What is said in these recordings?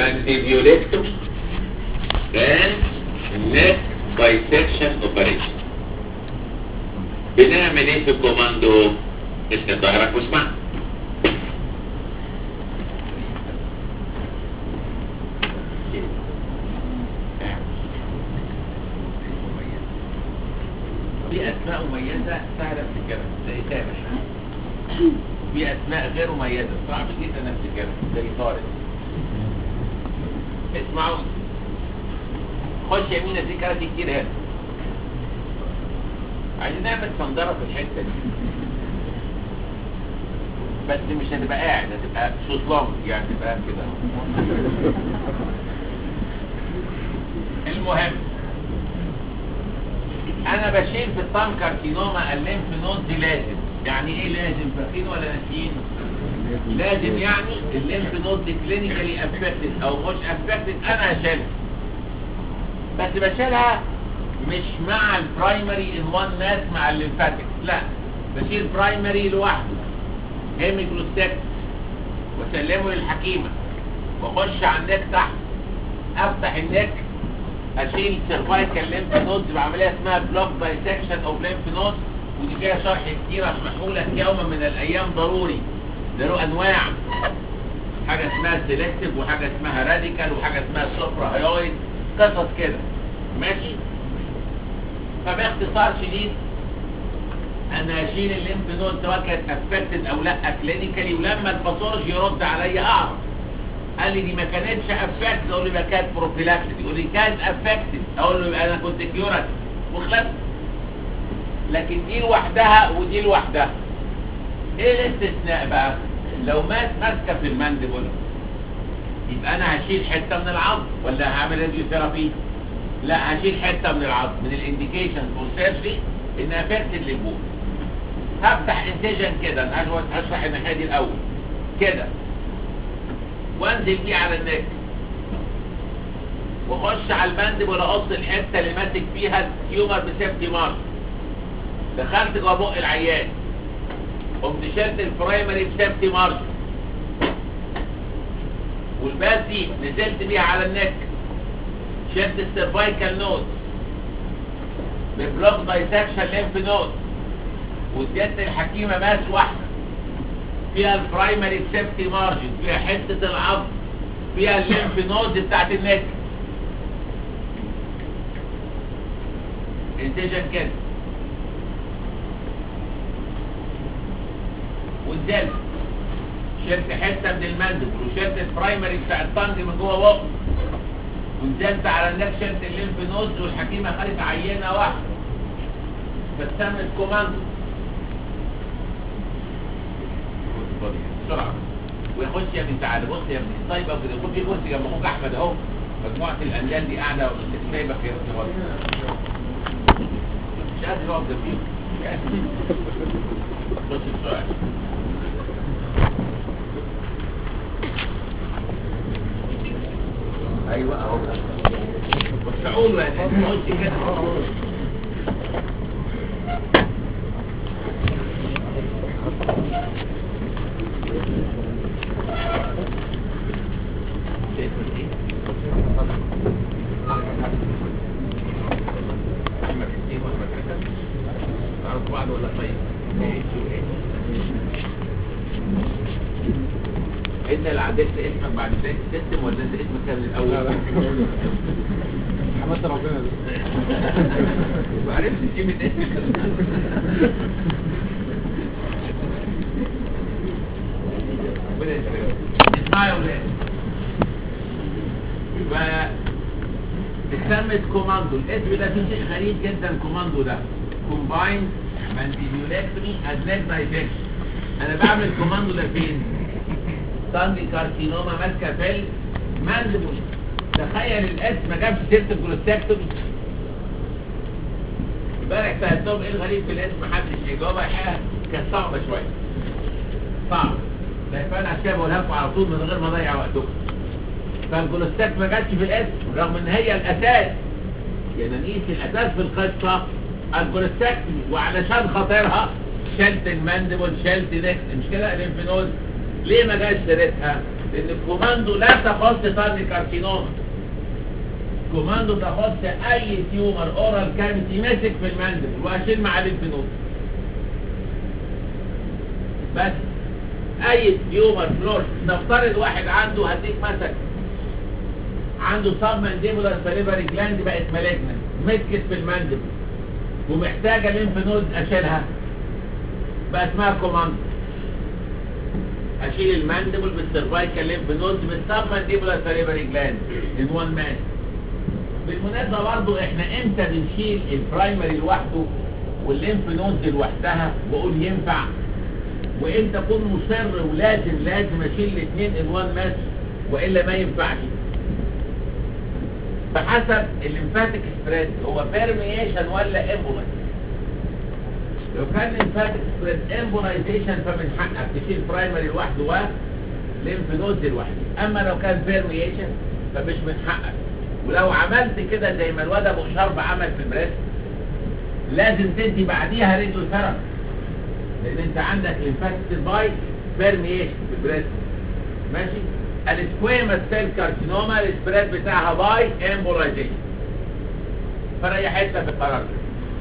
mandibulectomy and neck dissection operation. بنعمل ايه في الكوماندو؟ اسند ظهرك واسمع. في اسماء مميزه سهله افتكرها زي سامح، وفي اسماء غير مميزه صعب جدا افتكرها زي طارق. اسمعوا، خش يمين في كراسي كتير هنا. عايزين نعمل صندرة في الحته دي، بس مش هتبقى قاعد، هتبقى شطلان يعني تبقى كده. المهم انا بشيل في الطام كارسينوما الليمف نود دي لازم. يعني ايه لازم؟ فاكرين ولا ناسيين؟ لازم يعني الليمف نود دي كلينيكالي افكتد او مش افكتد انا هشيلها، بس بشيلها مش مع البرايمري ان وان ماس مع الليمفاتيك، لا بشيل برايمري لوحده هيميكروستاك واسلمه للحكيمه واخش على النك تحت، افتح النك اشيل سيرفايكال ليمف نودز بعمليه اسمها بلوك دايسكشن اوف ليمف نودز، ودي فيها شرح كتير هشرحه لك يوما من الايام ضروري. ده له انواع، حاجه اسمها سيلكتيف وحاجه اسمها راديكال وحاجه اسمها سوبرا هايويد، قصص كده ماشي. فباختصار شديد انا هشيل الليمف نود سواء كانت افكتد او لا كلينيكالي، ولما الباثولوجي يرد عليا اعرف. قال لي دي ما كانتش افكتد، اقول له يبقى كانت بروفيلاكتد. يقول لي كانت افكتد، اقول له يبقى انا كنت كيوراتيف وخلصت. لكن دي لوحدها ودي لوحدها. ايه الاستثناء بقى؟ لو ماسكه في المانديبول يبقى انا هشيل حته من العظم ولا هعمل راديو ثيرابي؟ لا هشيل حته من العظم. من الانديكيشن فور سيرجري ان افكتد للبول. هفتح انسجن كده، انا هشرح الناحيه دي الاول كده، وانزل بيه على النك واخش على المانديبول اقص الحته اللي ماسك فيها التيومر بسيفتي مارك. دخلت جوه بق العيان، قمت شلت البرايمري بسيفتي مارك، والباس دي نزلت بيها على النك، شلت السيرفايكال نود ببلوك دايسكشن ليمف نود، واديت الحكيمه ماس واحده فيها البرايمري بسيفتي مارجن، فيها حته العظم، فيها الليمف نود بتاعت النك. انتجن كده ونزلت، شلت حته من المانديبل وشلت البرايمري بتاع الطنج من جوه بقه، ونزلت على النك شلت الليمف نودز، والحكيمه خدت عينه واحده فتسمت كوماندو بسرعه. ويخش يا ابني تعالى بص يا ابني طيب كده، يكون في كرسي جنب اخوك احمد اهو، مجموعه الانجال دي قاعده سايبك يا ابني مش قادر يقعد جنبيهم. بص السؤال، ايوه اهو وسعوا له يعني خش كده. انت اللي عدلت اسمك بعد بدايه السيستم ولا انت اسمك كان من الاول؟ حمدت ربنا دي ما عرفتش قيمه اسمك. ربنا يسلمك. اسمعوا يا ولاد، يبقى اتسمت كوماندو. الاسم ده فيه شيء غريب جدا. كوماندو ده كومبايند مانتيبيولكتومي از نيك دايسكشن. انا بعمل كوماندو ده فين؟ طنج كارسينوما ماسكه في المانديبول. تخيل الاسم ما جابش سيره الجلوستكتومي. امبارح سالتهم ايه الغريب في الاسم، محدش يجاوب. الحقيقه كانت صعبه شويه، صعبه، فانا عشان بقولها لكم على طول من غير ما اضيع وقتكم. فالجلوستكت ما جاتش في الاسم رغم ان هي الاساس، يعني نقيس الاساس في القصه الجلوستكتومي، وعلشان خاطرها شلت المانديبول شلت نكس، مش كده الليمف نود. ليه ما جاش سيرتها؟ لان الكوماندو لا تخص طن كارسينوما، كوماندو تخص اي تيومر اورال كافيتي ماسك في المندل واشيل مع الليمفنود. بس اي تيومر فلور، نفترض واحد عنده، هديك مثلا عنده سب مانديبولار سليفري جلاند بقت مالجنت مسكت في المندل ومحتاجه ليمفنود اشيلها، بقى اسمها كوماندو. اشيل المانديبل بالسيرفايكال ليمف نود بالسب مانديبولار سليفري جلاند ان وان مان. بالمناسبه برضه احنا امتى بنشيل البرايمري لوحده والليمف نودز لوحدها واقول ينفع، وامتى اكون مصر ولازم اشيل الاثنين ان وان ماس والا ما ينفعش؟ بحسب الليمفاتيك سبريد، هو بيرميشن ولا امبولايز. لو كان ليمفاتيك سبريد امبولايزيشن فمن حقك تشيل برايمري لوحده وليمف نودز لوحده، اما لو كان بيرميشن فمش من حقك. ولو عملت كده زي ما الواد ابو شرب عمل في البريست لازم تدي بعديها راديو ثيرابي، لان انت عندك ليمفاتيك باي بيرميشن في البريست. ماشي؟ السكويمس سيل كارسينوما السبريد بتاعها باي امبولايزيشن، فريحتنا في القرار ده.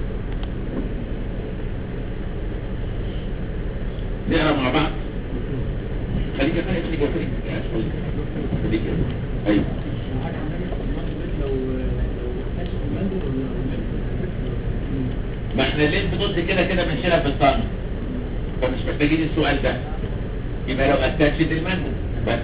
نقرا مع بعض. خليك ايوه. ما احنا الليمف نود كده بنشيلها في الطن، فمش محتاجين السؤال ده. يبقى لو اتاتشت المندل بس.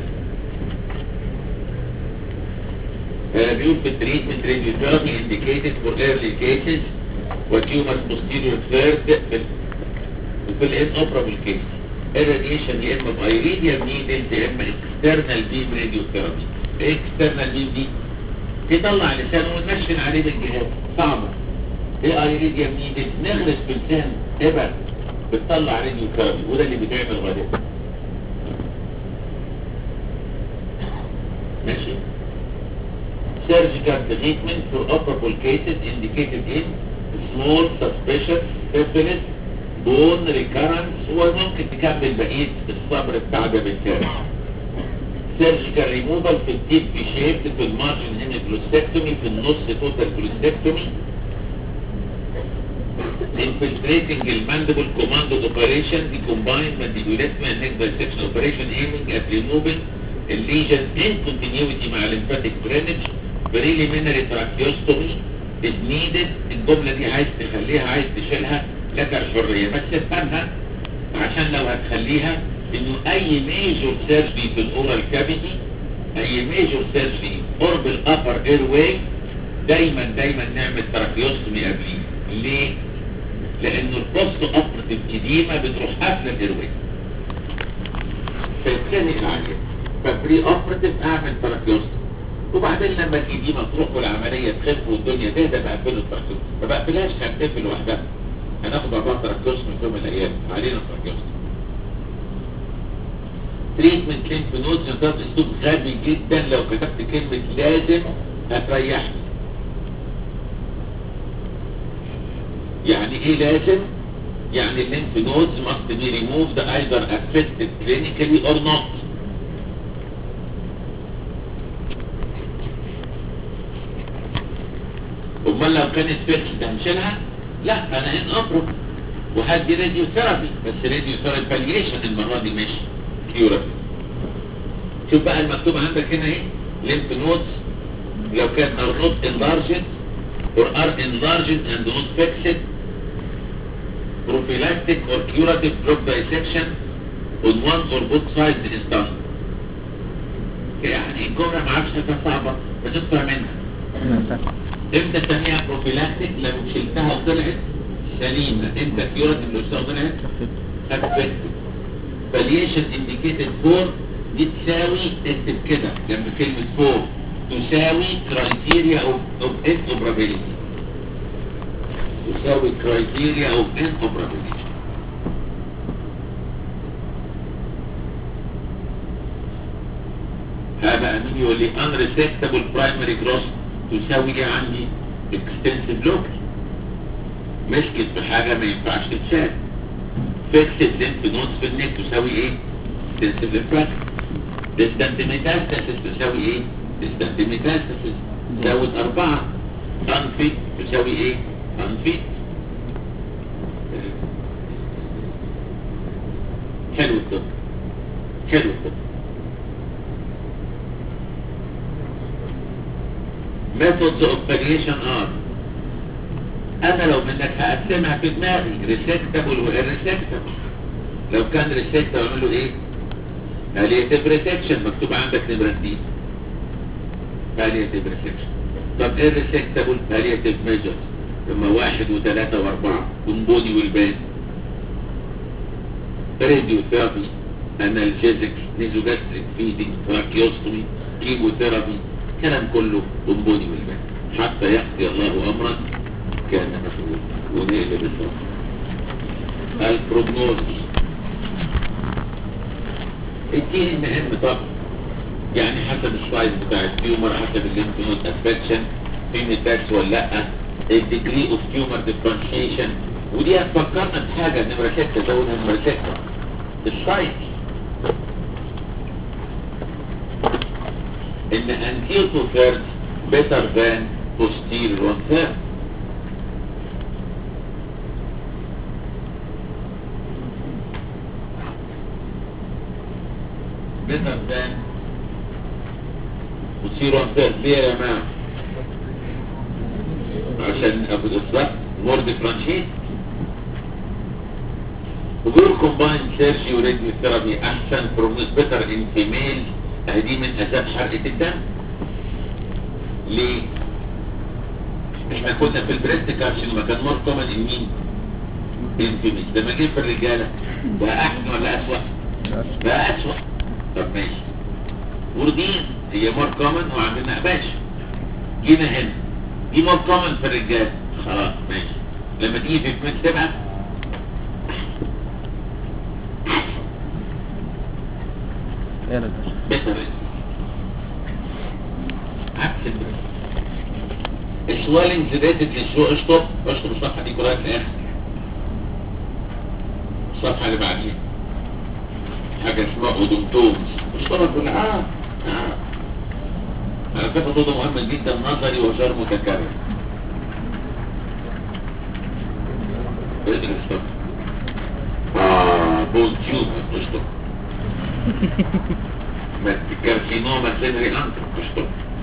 بيقول في التريتمنت راديوثيرابي indicated for early cases وتيومرز posterior third في الانوبرابل كيس. الراديشن يا اما بايريديال نيدل يا اما اكسترنال بيم راديوثيرابي. اكسترنال بيم دي تطلع لسانه ونمشن عليه بالجهاز، صعبه. ايه ايريديال نيدل؟ نغرس بلسان ابر بتطلع راديوثيرابي، وده اللي بيتعمل غالبا. ماشي. Surgical treatment for operable cases indicated in small suspicious syphilis bone recurrence، وممكن تكمل بقية الصبر بتاع ده بالتالي. Surgical removal في التيب في شيبت في المارجن هنا جلوستكتومي، في النص توتال جلوستكتومي. Infiltrating الماندبل commanded operation the combined mandibulectomy and neck dissection operation aiming at removing الليجن in continuity مع lymphatic drainage. preliminary tracheostomy is needed. الجملة دي عايز تخليها عايز تشيلها لك الحرية، بس افهمها عشان لو هتخليها انه اي ميجور سيرجري في الاورال كافيتي، اي ميجور سيرجري قرب الابر اير واي دايما نعمل تراكيوستومي قبليه. ليه؟ لانه البوست اوبرتيف اديمه بتروح قافله الاير واي فيتخنق العيان، فبري اوبرتيف اعمل تراكيوستومي، وبعدين لما الاديمه تروح والعمليه تخف والدنيا تهدى بقفل التراكيوستومي. ما بقفلهاش هتقفل لوحدها، هناخد بقى تراكيوستومي في يوم من الايام، علينا تراكيوستومي. تريتمنت ليمف نودز ده اسلوب غبي جدا، لو كتبت كلمه لازم هتريحني. يعني ايه لازم؟ يعني الليمف نودز must be removed either affected clinically or not. امال لو كانت فيكس هنشيلها؟ لا، انا ان ابرم وهدي راديو ثيرابي، بس راديو ثيرابي باليشن المره دي مش كيورابي. شوف بقى المكتوب عندك هنا ايه؟ ليمف نودز لو كان are not enlarged or are enlarged and not fixed prophylactic or curative drop dissection on one or both sides is done. يعني الجملة ما عارفش حاجة صعبة بس تفهم منها. امتى تسميها بروفيلاكتيك؟ لو شلتها وطلعت سليمة. امتى كيوراتيف لو شلتها وطلعت خفت. فاليشن انديكيتد فور دي تساوي، اكتب كده جنب كلمة فور، تساوي كرايتيريا اوف انوبرابيلتي، تساوي كرايتيريا اوف انوبرابيلتي. هذا امين يقول لي unresectable primary gross تساوي ايه عندي؟ extensive local، مسكت في حاجة ما ينفعش تتشال. fixed lymph nodes في النك تساوي ايه؟ extensive lymphatic. distant metastasis تساوي ايه؟ distant metastasis. زود 4 unfit تساوي ايه؟ unfit. حلو الطب، حلو الطب. methods of palliation are، انا لو منك هقسمها في دماغي resectable و irresectable. لو كان resectable اعمل له ايه؟ palliative resection مكتوب عندك نمرة 2 palliative resection. طب irresectable palliative measures لما 1 و3 و4 كومبوني والبان radiotherapy analgesics nasogastric feeding tracheostomy chemotherapy كلام كله كومبوني والبان حتى يقضي الله امرا كان مفعول. ونقلب الصف. البروجنوزس الدين مهم طبعا، يعني حسب السايز بتاع التيومر، حسب الليمف نود افكشن، في ميتاكس ولا لا، الديجري اوف تيومر ديفرنشيشن. ودي هتفكرنا بحاجه نمره 6 زودها نمره 6 السايز. ان انتير تو ثيرد better than posterior one third. better than posterior one third. ليه يا جماعة؟ عشان ابو الاصلاح more differentiate. وبيقول combined surgery و radiotherapy احسن promise better in female. دي من اسباب حرقة الدم. ليه؟ احنا كنا في البريست كارسينوما كان مور كومن ان مين؟ انفيميل. لما جه في الرجاله بقى احسن ولا اسوأ؟ بقى اسوأ. طب ماشي. وردين هي مور كومن وعندنا باشا. جينا هنا دي مور كومن في الرجاله خلاص ماشي. لما تيجي في الفيميل تبقى بيتر عكس البريست. السوالينج ريتد للشو. اشطب الصفحه دي كلها في الاخر. الصفحه اللي بعديها حاجه اسمها اودونتومز. اشطبها كلها. على فكره ده مهم جدا نظري وغير متكرر. ادرس بول تيوب اشطب. كارسينوما سينري انتر اشطب.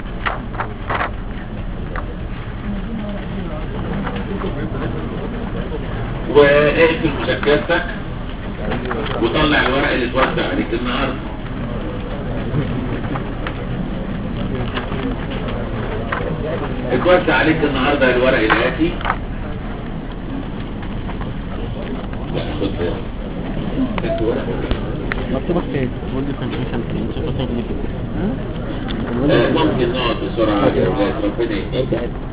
واقفل مذكرتك وطلع الورق اللي اتوزع عليك النهارده. اتوزع عليك النهارده الورق الاتي. لا خد ورق مكتوبة في بولد كونتينيشن ممكن نقعد بسرعة يا ولاد ربنا يهديك.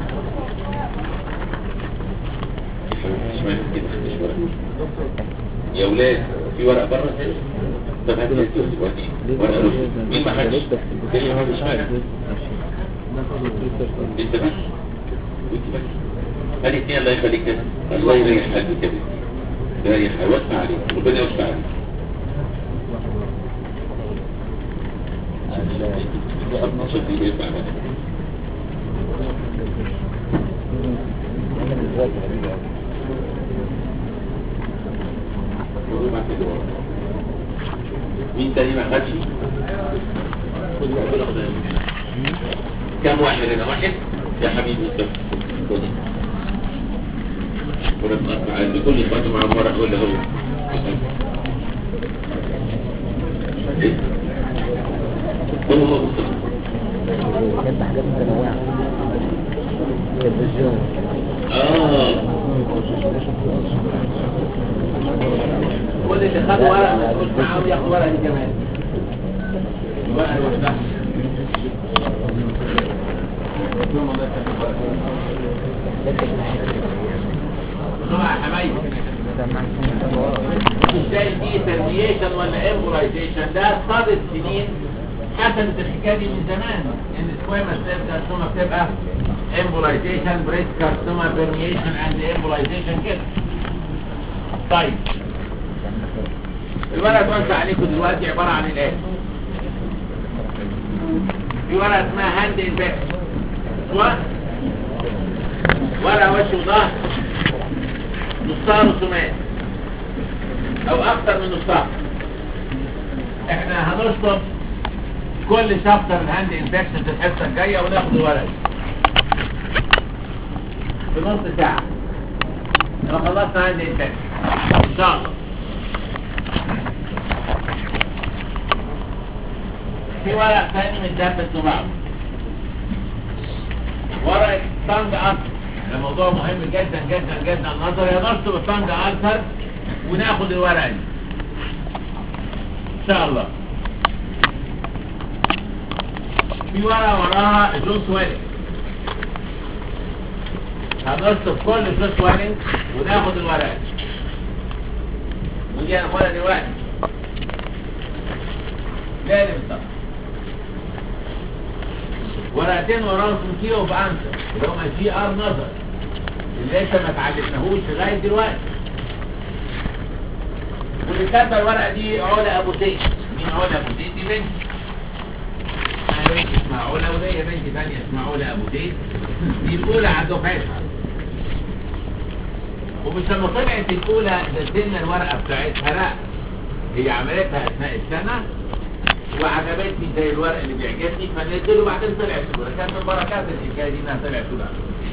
يا ولاد في ورق بره. طب هات لي ورقه مين ما خدش؟ انت بس وانت بس. هات اثنين الله يخليك كده. الله يريح قلبك كده. يريح ويوسع عليك. ربنا يوسع عليك. شكلي بيبقى معاك. مين تاني ما خدش؟ كم واحد هنا؟ واحد يا حبيبي انت خدي ونتقطع عند كل خطوة مع مرة ولا هو ايه؟ هو كانت حاجات متنوعة. كل اللي خد ورق ما تقولش معاه ياخد ورق دي كمان. الورق لوحدها. بسرعة يا حبايبي. ازاي دي ترميشن ولا امبولايزيشن؟ ده صادت سنين حسنت الحكايه دي من زمان ان سكويما سيل كارسوما بتبقى امبولايزيشن بريست كارسوما برميشن اند امبولايزيشن كده. طيب الورقه اتوزع عليكم دلوقتي عباره عن الاتي. في ورقة اسمها هاند انفكشن، ورقة وش وظهر نصها رسومات او اكتر من نصها. احنا هنشطب كل شابتر الهاند انفكشن في الحصة الجاية وناخد الورقة دي في نص ساعة. لو خلصنا هاند انفكشن ان شاء الله. في ورق ثاني متدبس ببعضه، ورقة طنج ألسر. ده موضوع مهم جدا جدا جدا نظري. هنشطب الطنج ألسر وناخد الورقة دي ان شاء الله. في ورقة وراها جو سويلنج، هنشطب كل جو سويلنج وناخد الورقة دي ودي هناخدها دلوقتي. لازم طبعا ورقتين وراهم كيو اوف انسر اللي هم الجي ار نظر اللي لسه ما اتعلمناهوش لغايه دلوقتي. واللي كاتبه الورقه دي علا ابو زيد. مين علا ابو زيد؟ دي بنتي. انا بنتي اسمها علا وهي بنتي ثانيه اسمها علا ابو زيد، دي الاولى على دفعتها. ومش لما طلعت الاولى نزلنا الورقه بتاعتها، لا هي عملتها اثناء السنه وعجبتني زي الورق اللي بيعجبني فنزله، بعدين طلعت الاولى. كانت من بركات الحكايه دي انها طلعت الاولى.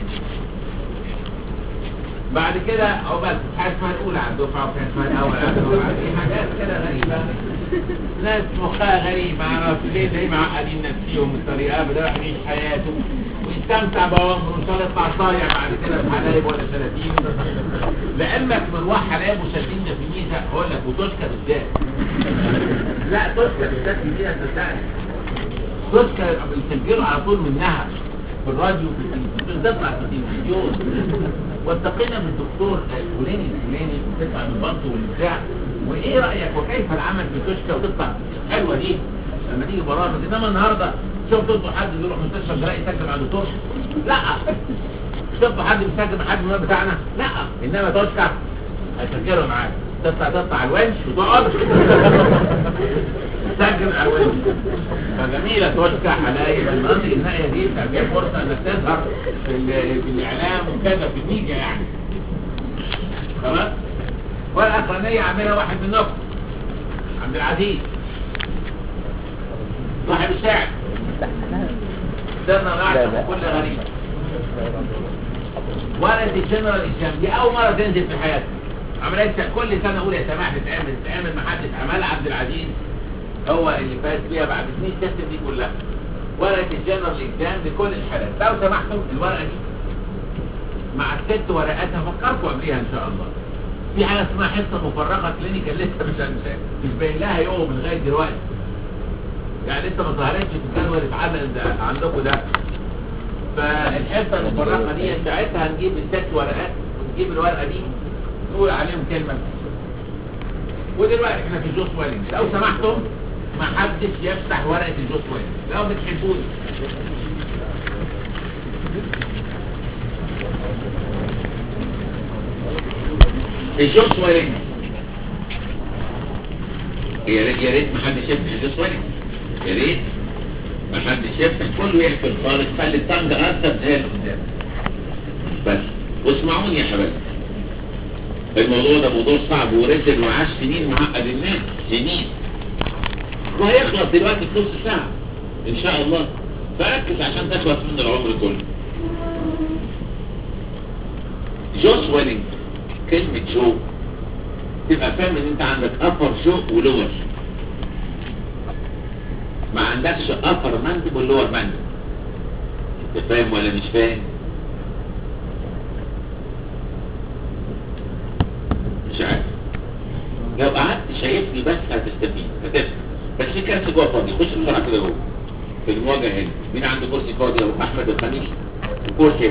بعد كده عقبال حاجه اسمها الاولى على الدفعه وكان اسمها الاول على الدفعه. دي حاجات كده غريبه، ناس مخها غريب ما اعرفش ليه معقدين نفسيهم بطريقه بدل واحد يعيش حياته ويستمتع بأمره وان شاء الله يطلع صايع بعد كده بحلايب ولا 30. لعلمك من واحد حلايب وشادين في ميزه اقول لك وتشكى بالذات. لا تشكى بالذات دي صدقني، تشكى بيسجلوا على طول منها في الراديو في التلفزيون، تطلع في التلفزيون. والتقينا بالدكتور الفلاني بتطلع من بطنه والبتاع، وايه رايك وكيف العمل في تشكى وتطلع حلوه دي لما تيجي برامج. انما النهارده شفت حد بيروح مستشفى جراحي يسجل مع دكتور؟ لا. شفت حد بيسجل مع حد من بتاعنا؟ لا. انما تشكى هيسجلوا معاك، تطلع الونش وتقعد تسجل على الونش. فجميله تشكى حلايب المناطق النائيه دي فيها فرصه انك تظهر في الاعلام وكذا في الميديا يعني. خلاص. والاخرانيه عاملها واحد منكم عبد العزيز صاحب الشاعر سرنا نعشق كل غريب. ولد الجنرال الاسلام دي اول مره تنزل في حياتي. عمليه كل سنه اقول يا سماح تتعمل ما حدش عملها. عبد العزيز هو اللي فاز بيها بعد سنين السيستم دي كلها. ورقه الجنرال اكزام لكل الحالات. لو سمحتم الورقه دي مع الست ورقات هفكركم قبليها ان شاء الله. في حاجه اسمها حصه مفرغه كلينيكال لسه مش باين لها يوم لغايه دلوقتي، يعني لسه ما ظهرتش في الجدول اللي اتعلق عندكم ده. فالحصه المفرغه دي ساعتها هنجيب الست ورقات ونجيب الورقه دي نقول عليهم كلمه. ودلوقتي احنا في الجوس ويلنج. لو سمحتم ما حدش يفتح ورقه الجوس ويلنج لو بتحبوني. الجوس ويلنج يا ريت ما حدش يفتح الجوس ويلنج، يا ريت ما حدش يفتح، كله يقفل خالص. خلي الطنج أرتب زي القدام بس. واسمعوني يا حبايبي، الموضوع ده موضوع صعب ورسل وعاش سنين معقد الناس سنين، وهيخلص دلوقتي في نص ساعة ان شاء الله. فركز عشان تخلص من العمر كله. جو سويلنج، كلمة جو تبقى فاهم ان انت عندك ابر جو ولور، ما عندكش ابر مندب ولور مندب. انت فاهم ولا مش فاهم؟ مش عارف. لو قعدت شايفني بس هتستفيد هتفهم. بس في كرسي جوه فاضي، خش بسرعه كده جوه في المواجهه هنا. مين عنده كرسي فاضي؟ اهو احمد الخميس وكرسي.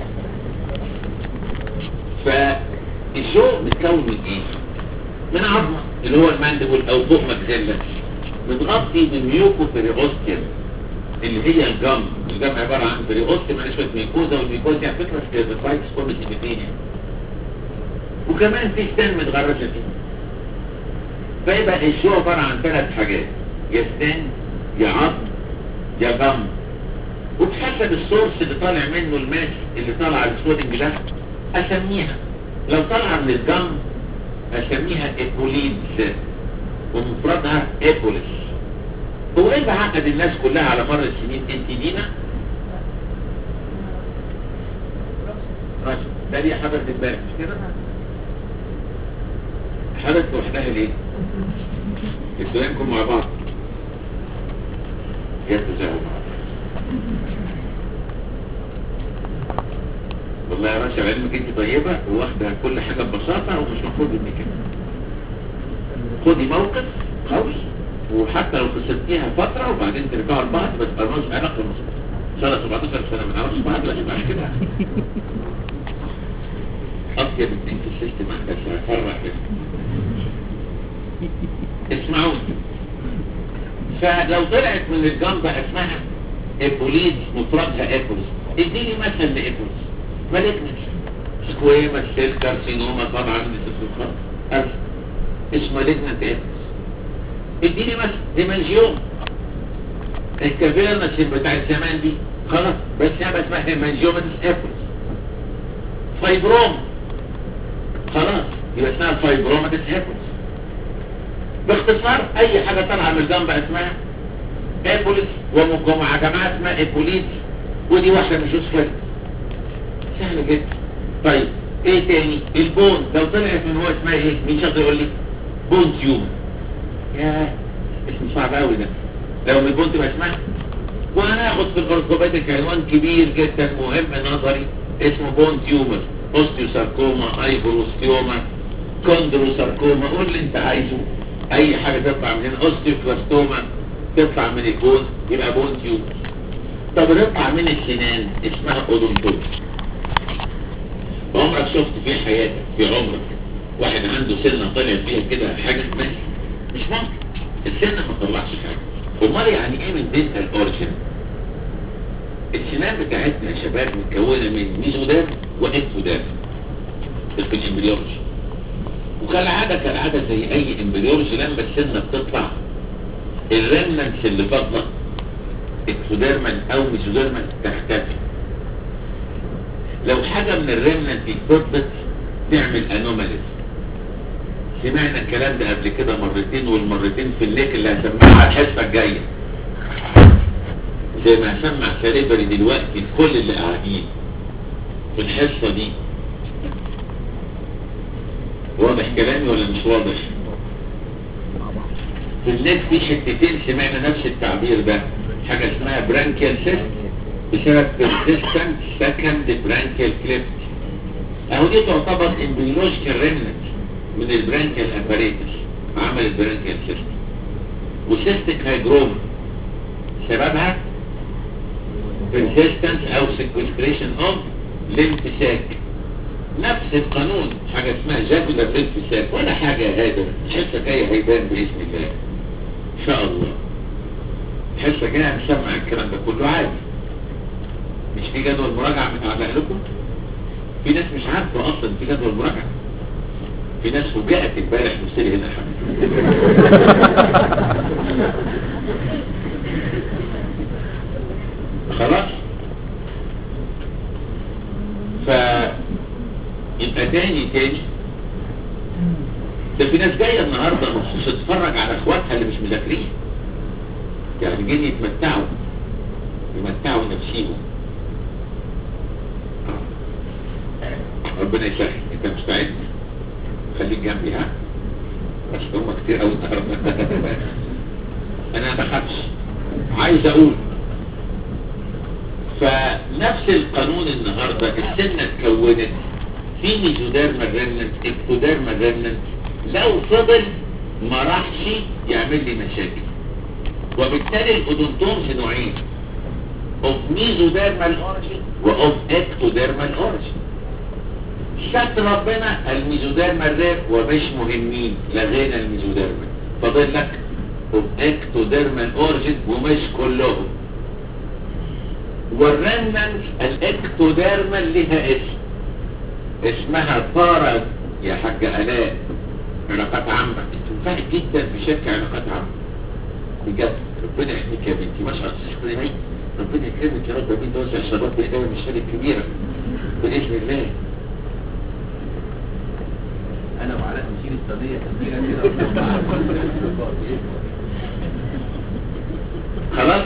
فالجو متكون من ايه؟ من عظمه اللي هو الماندبل او فوق مجزله، متغطي بميوكو بريوستيم اللي هي الجم عباره عن بريوستيم على شويه ميكوزا، والميكوزا على فكره ستيرفايتس كوميتيفيتين، وكمان في ستان متغرسه فيه. فيبقى الجو عباره عن 3 حاجات، يا ستان يا عظم يا جم وبحسب السورس اللي طالع منه الماس اللي طالع على السودنج ده اسميها. لو طالعه من الجم اسميها ايبوليدز ومفردها ايبوليس. هو ايه اللي عقد الناس كلها على مر السنين؟ انت دينا رشد ده ليه حضرتك امبارح مش كده؟ حضرتك لوحدها ليه؟ اتفاهمكم مع بعض يتزاوجوا بعض. والله يا رشا علمك انت طيبة وواخدة كل حاجة ببساطة ومش مفروض انك كده. خدي موقف قوي وحتى لو خسرتيها فترة وبعدين ترجعوا لبعض بس مالهاش علاقة مظبوطة. سنة 17 سنة ما نعرفش بعض ولا بعد كده. أطيب اتنين في السيستم أحدث هفرح بيهم. اسمعوني. فلو طلعت من الجنب اسمها ايبوليد مفردها ايبوليس. اديني مثل لايبوليس. مالجنس سكويما سيل كارسينوما طبعا من السكر اسمه مالجنت ايبوليس. اديني مثل هيمانجيوم الكافيرنس بتاع الزمان دي خلاص بس هي اسمها هيمانجيوماتس ايبوليس. فايبروم خلاص يبقى اسمها فايبروماتس ايبوليس. باختصار اي حاجة طالعة من الجنب اسمها ايبوليس ومع جماعة اسمها ايبوليد ودي واحدة مش كده سهلة جدا. طيب ايه تاني؟ البون لو طلعت من هو اسمها ايه؟ مين شاطر يقول لي؟ بون تيومر. ياه اسم صعب قوي ده. لو من البون تبقى اسمها وهناخد في الارثوباتيك عنوان كبير جدا مهم نظري اسمه بون تيومر. اوستيوساركوما ايبروستيوما كوندروساركوما قول اللي انت عايزه. اي حاجة تطلع من هنا اوستيوكلاستوما تطلع من البون يبقى بون تيومر. طب تطلع من السنان اسمها اودونتوس. عمرك شفت في حياتك في عمرك واحد عنده سنة طلع فيها كده حاجة مش ممكن. السنة ما طلعش حاجة. امال يعني ايه من دينتال اوريجين؟ السنان بتاعتنا يا شباب متكونة من ميزوديرم واكتوديرم في الامبريولوجي. وكالعادة زي اي امبريولوجي لما السنة بتطلع الريمنانس اللي فاضلة اكتوديرمال او ميزوديرمال تختفي. لو حاجة من الريمنانس اتفضت تعمل انوماليز. سمعنا الكلام ده قبل كده مرتين والمرتين في الليك اللي هسمعها الحصة الجاية زي ما هسمع سليبري دلوقتي لكل اللي قاعدين في الحصة دي. واضح كلامي ولا مش واضح؟ في الليك في حتتين سمعنا نفس التعبير ده. حاجة اسمها برانكيال سيست بسبب persistent second branchial cleft. اهو دي تعتبر امبريولوجيكال ريمننت من البرانكيال اباريتس عمل البرانكيال سيست. وسيستيك هايجروما سببها persistence او sequestration of lymph sac. نفس القانون حاجة اسمها جاكولار lymph sac ولا حاجة يا هادر. الحصة جاية هيبان بإذن الله ان شاء الله. الحصة جاية هنسمع الكلام ده كله عادي. مش في جدول مراجعة متعلق لكم؟ في ناس مش عارفة اصلا في جدول مراجعة. في ناس فوجئت امبارح مستري هنا حبيبي. خلاص يبقى تاني ده في ناس جاية النهاردة مخصوص تتفرج على اخواتها اللي مش مذاكرين يعني جايين يمتعوا نفسيهم. ربنا يسهل. انت مستعد؟ خليك جنبي ها بس هم كتير قوي النهارده. انا ما بخافش عايز اقول فنفس القانون النهارده. السنه اتكونت في ميزوديرمال ريمننت اكتوديرمال ريمننت. لو فضل ما راحش يعمل لي مشاكل. وبالتالي الاودونتومز نوعين اوف ميزوديرمال اوريجين واوف اكتوديرمال اوريجين. شات ربنا الميزوديرمال رير ومش مهمين لغينا الميزوديرمال فاضل لك اوف اكتوديرمال اوريجين ومش كلهم. والريمننت الاكتوديرمال لها اسمها بارا يا حاجة آلاء علاقات عامة. انتوا فاهم جدا في شركة علاقات عامة بجد. ربنا يحميك يا بنتي ما شاء الله. ربنا يكرمك يا رب، مين توسع شربات بايدينا من الشر الكبيره باذن الله. انا وعلاء نشيل الصينيه كبيره كده ونطلعها. خلاص.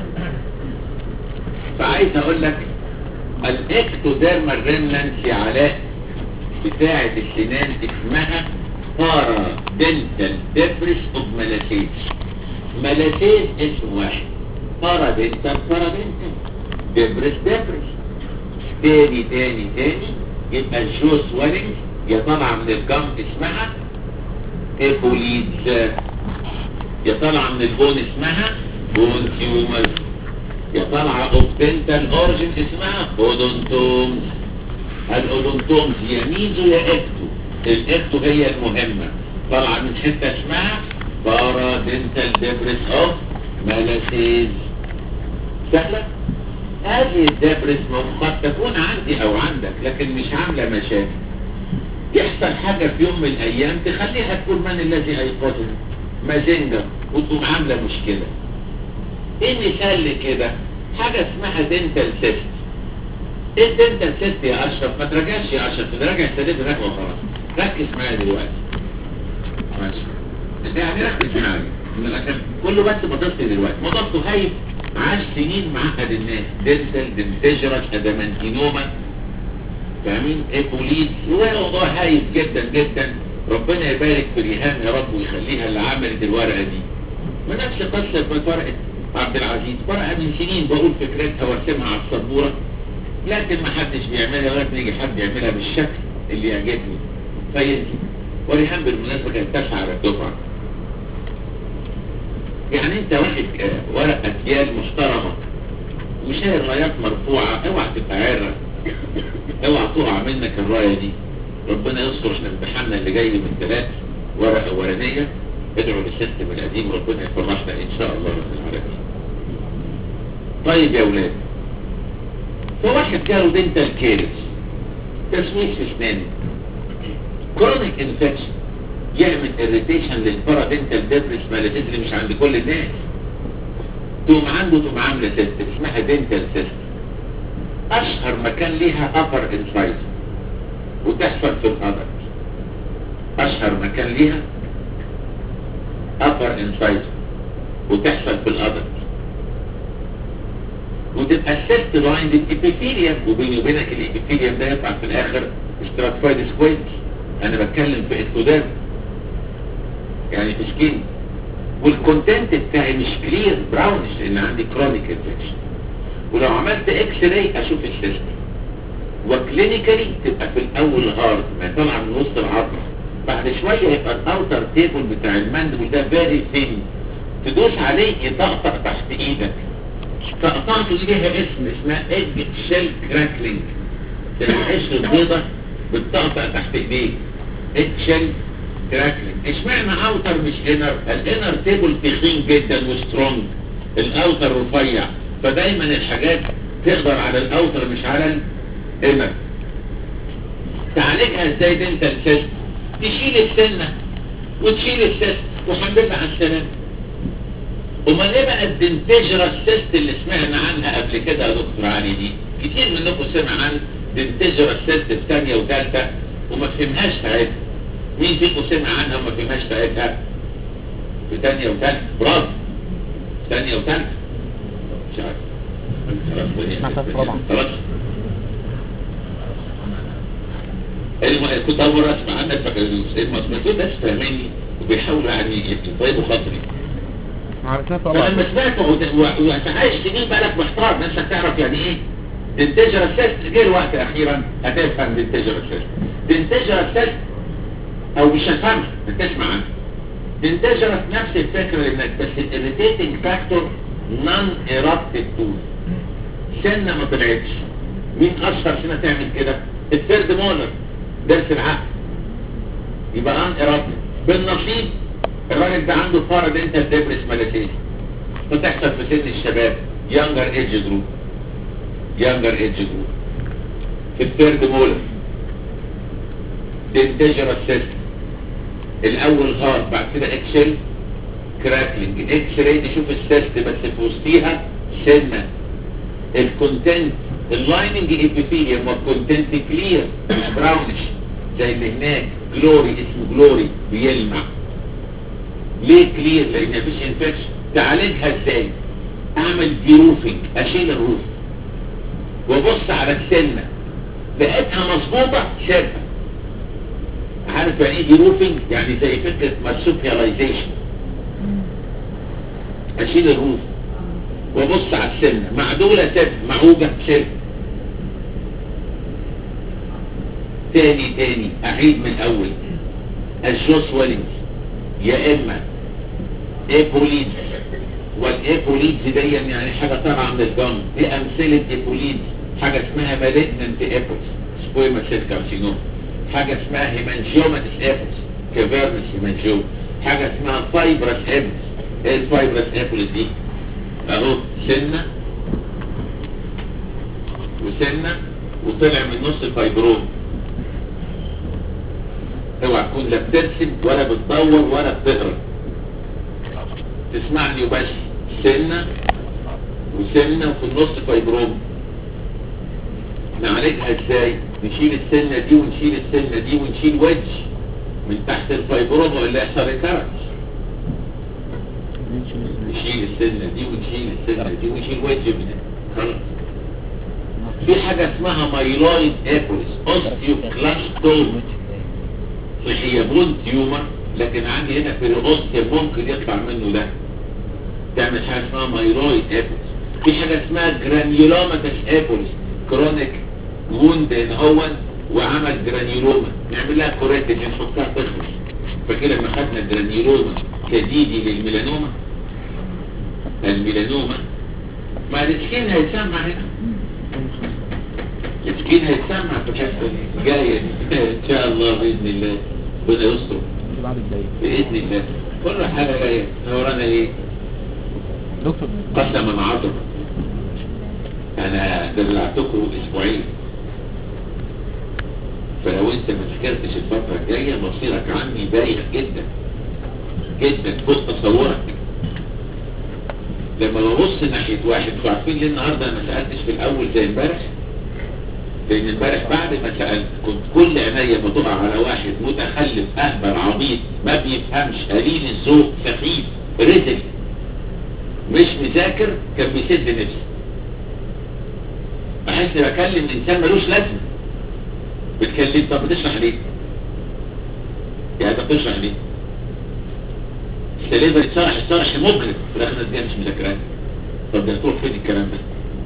فعايز اقول لك الاكتوديرمال ريمنانس يا علاء بتاعه السنان اسمها بارا دنتال ديبريس اوف ملاسيز. ملاسيز اسم واحد، بارا دنتال ديبريس تاني يبقى الجو سويلنج يا طالعه من الجم اسمها ايبوليدز، يا طالعه من البون اسمها بون تيومر، يا طالعه اوف دنتال اورجن اسمها اودونتومز. الاودونتومز يا ميزو يا اكتو، الاكتو هي المهمه، طالعه من حته اسمها بارا دنتال ديبريس اوف ملاسيز. سهله. هذه الدبرس قد تكون عندي او عندك لكن مش عامله مشاكل. يحصل حاجه في يوم من الايام تخليها تقول من الذي ايقظني مازنجر وتقوم عامله مشكله. ايه مثال لكده؟ حاجه اسمها دنتال سيست. ايه الدنتال سيست يا اشرف؟ ما تراجعش يا اشرف، تراجع سديد ركبه وخلاص. ركز معايا دلوقتي ماشي، يعني ركز معايا لكن كله بس مضغط دلوقتي. مضغطه هايف، عاش سنين معقد الناس، دنتال دنتجرس ادامانتينوما، فاهمين؟ ايبوليد. هو موضوع هايف جدا جدا. ربنا يبارك في ريهام يا رب ويخليها اللي عملت الورقه دي. ونفس قصه ورقه عبد العزيز، ورقه من سنين بقول فكرتها وارسمها على السبوره لكن ما حدش بيعملها ولا يجي حد يعملها بالشكل اللي يعجبني فينزل. وريهام بالمناسبه كانت تسعى على الدفعه. يعني انت واحد ورقه ديال محترمه وشايل رايات مرفوعه، اوعى تبقى عرة، اوعى تقع منك الرايه دي. ربنا يستر. احنا امتحاننا اللي جاي من 3 ورقه اولانيه، ادعوا للسيستم القديم ربنا يفرحنا ان شاء الله رب العالمين. طيب يا اولاد، فواحد جاله دنتال كيرس، تسويس في اسنانه، كرونيك انفكشن يعمل اريتيشن للبارادنتال ديبريس مالاتيز اللي مش عند كل الناس. تقوم عامله سيست اسمها دنتال سيست. اشهر مكان ليها ابر انسايز وتحصل في الادلت. اشهر مكان ليها ابر انسايز وتحصل في الادلت، وتبقى السيست لاين للابيثيليوم، وبيني وبينك الابيثيليوم ده يطلع في الاخر ستراتيفايد سكوينت. انا بتكلم في اكتوديرم يعني في سكين، والكونتنت بتاعي مش كلير براونش لان عندي كرونيك انفكشن. ولو عملت اكس راي اشوف السيست، وكلينيكالي تبقى في الاول هارد ما طالعه من وسط العظم، بعد شويه يبقى الاوتر تيبل بتاع المندبل ده فيري ثين، تدوس عليه يطقطق تحت ايدك. تقطعته دي ليها اسم اسمها ايج شيل كراكلينج. القشر البيضه بتطقطق تحت ايديك، ايج شيل كراكلينج. اشمعنى اوتر مش انر؟ الانر تيبل تخين جدا وسترونج، الاوتر رفيع، فدايما الحاجات تقدر على الاوتر مش على الانر. تعالجها ازاي دنتال سيست؟ تشيل السنه وتشيل السيست والحمد لله على السلامه. امال ايه بقى الدنتجرس سيست اللي سمعنا عنها قبل كده يا دكتور علي دي؟ كتير منكم سمع عن دنتجرس سيست في ثانيه وثالثه وما فهمهاش ساعتها. مين فيكم سمع عنها وما فهمهاش ساعتها؟ في ثانيه وثالثه، برافو. ثانيه وثالثه مش عارف خلاص. كنت اول مره اسمع عنك المسؤولين بس فاهميني وبيحاولوا يعني يطيبوا خاطري. فلما سمعته وعايش سنين بقالك محتار نفسك تعرف يعني ايه دنتجرس سيست، جه الوقت اخيرا هتفهم دنتجرس سيست. دنتجرس سيست او مش هتفهمها هتسمع عنها. دنتجرس نفس الفكره انك بس الاريتيتنج فاكتور نون ايرابتيف تول، سنه ما طلعتش. مين اشهر سنه تعمل كده؟ الثيرد مولر، درس العقل، يبقى نون ايرابتيف. بالنصيب الراجل ده عنده بارادنتال ديبريس مالاتيز، بتحصل في سن الشباب، يانجر ايدج جروب، في الثيرد مولر. دنتجرس سيست الاول هارد، بعد كده اكسل كراكلينج. اكس راي نشوف السيست بس في وسطيها سنه الكونتنت اللايننج ابيثيليوم والكونتنت كلير مش براونش زي اللي هناك. جلوري اسمه جلوري بيلمع. ليه كلير؟ لان مفيش انفكشن. تعالجها ازاي؟ اعمل ديروفنج، اشيل الروف وابص على السنه لقيتها مظبوطه شابه. عارف يعني ايه ديروفنج؟ يعني زي فكره مارسوبياليزيشن. اشيل الروف وابص على السنه معدوله شابه، معوجه شابه. تاني اعيد من الاول. الجوس ويلينج يا اما ايبوليدز، والايبوليدز دي يعني حاجه طالعه من الجنب. دي امثله ايبوليدز. حاجه اسمها مالجننت ايبوس سكويما سيل كارسينوم، حاجه اسمها هيمانجيوماتس ايبوس كافيرنس هيمانجيوم، حاجه اسمها فايبرس ايبوس. ايه الفايبرس ايبوس دي؟ اهو سنه وسنه وطلع من نص الفايبروم. اوعى تكون لا بترسم ولا بتدور ولا بتقرا، تسمعني وبس. سنه وسنه وفي النص فايبروم. نعالجها ازاي؟ نشيل السنه دي ونشيل السنه دي ونشيل وجه من تحت الفايبروم ولا يحصل ريكارنس. نشيل السنه دي ونشيل السنه دي ونشيل وجه منها. خلاص. في حاجه اسمها مايلويد ايبوليس اوستيوكلاستوم. هي بون تيومر لكن عندي هنا في الاوستيوم ممكن يطلع منه ده. تعمل حاجه اسمها مايلويد ايبوليس. في حاجه اسمها جرانيولوماتس ايبوليس، كرونيك ووند ان هو وعمل جرانيولوما، نعمل لها كوريكتيف نحطها تخلص. فكده لما خدنا جرانيولوما كديدي للميلانوما، الميلانوما ما السكين هيسمع هنا، السكين هيسمع في الحته جايه ان شاء الله باذن الله. ربنا يستر باذن الله. كل حاجه جايه. ورانا ايه؟ دكتور قسما عظما انا دلعتكم اسبوعين، فلو انت ما ذاكرتش الفتره الجايه مصيرك عني بايخ جدا جدا فوق تصورك. لما ببص ناحيه واحد، انتوا عارفين ليه النهارده انا ما سالتش في الاول زي امبارح؟ لان امبارح بعد ما سالت كنت كل عينيا بتقع على واحد متخلف اهبل عبيط ما بيفهمش قليل الذوق سخيف رزل مش مذاكر، كان بيسد نفسي. احس بكلم انسان ملوش لازمه. بتكلم طب بتشرح ليه؟ يعني انت بتشرح ليه؟ السليفري شرح مجرم في الاخر الناس دي مش مذاكراه. طب ده تروح فين الكلام ده؟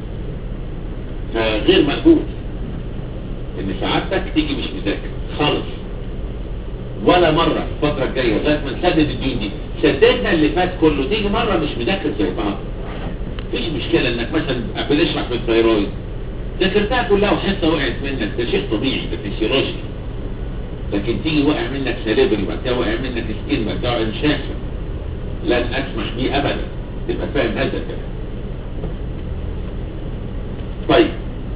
فغير مقبول ان سعادتك تيجي مش مذاكر خالص ولا مره الفتره الجايه لغايه ما نسدد الدين دي. سددنا اللي فات كله، تيجي مره مش مذاكر زي بعض. مفيش مشكله انك مثلا بتشرح في الثيرويد ذاكرتها كلها وحصه وقعت منك، ده شيء طبيعي، ده فيسيولوجي. لكن تيجي وقع منك سليبري بعد كده وقع منك سكين بعد كده انشافه، لن اسمح بيه ابدا. تبقى فاهم هذا الكلام. طيب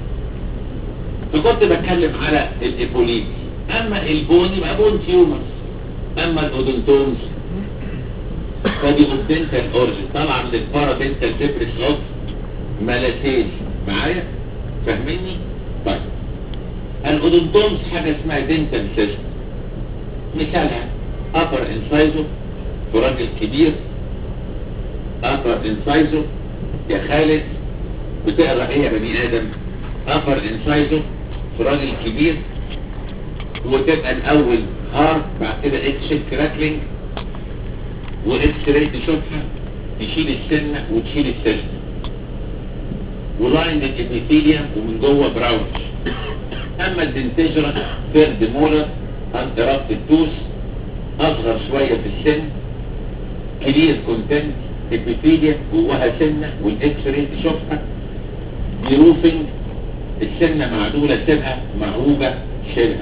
فكنت بتكلم على الايبوليت. اما البون يبقى بون تيومرز. اما الاودونتومز فدي اوبدنتال اورجن طالعه من البارادنتال تبرس اوف مالاسيل. معايا؟ فاهميني؟ طيب الاودونتومز حاجه اسمها دنتال سيستم. مثالها upper incisor في راجل كبير. upper incisor يا خالد بتقرا ايه يا بني ادم؟ upper incisor في راجل كبير، وتبقى الاول هارت بعد كده اكس شيب كراكلينج واكس راي تشوفها تشيل السنه وتشيل السنه ولاين الابيثيليوم ومن جوه براونش. اما الدنتجرا ثيرد مولر انترابت التوس اصغر شويه في السن، كلير كونتنت ابيثيليوم جواها سنه والاكس راي تشوفها. ديروفنج السنه معدوله سيبها، معوجه شيلها.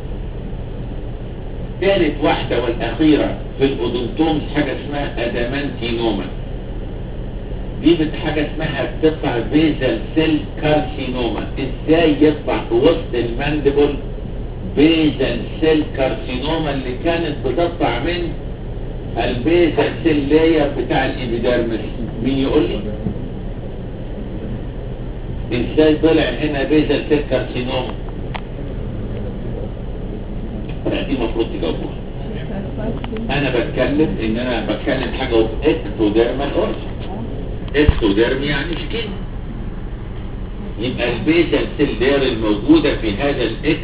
ثالث واحده والاخيره في الاودونتومز حاجه اسمها ادامانتينوما. دي حاجه اسمها بتطلع بيزل سيل كارسينوما. ازاي يطلع في وسط الماندبل بيزل سيل كارسينوما اللي كانت بتطلع من البيزل سيل لاير بتاع الابيديرمس؟ مين يقول لي؟ ازاي طلع هنا بيزل سيل كارسينوما؟ دي المفروض تجاوبوها. انا بتكلم حاجه اوف اكتوديرمال اورجن. اكتوديرم يعني سكين، يبقى البيزل سيل دير الموجوده في هذا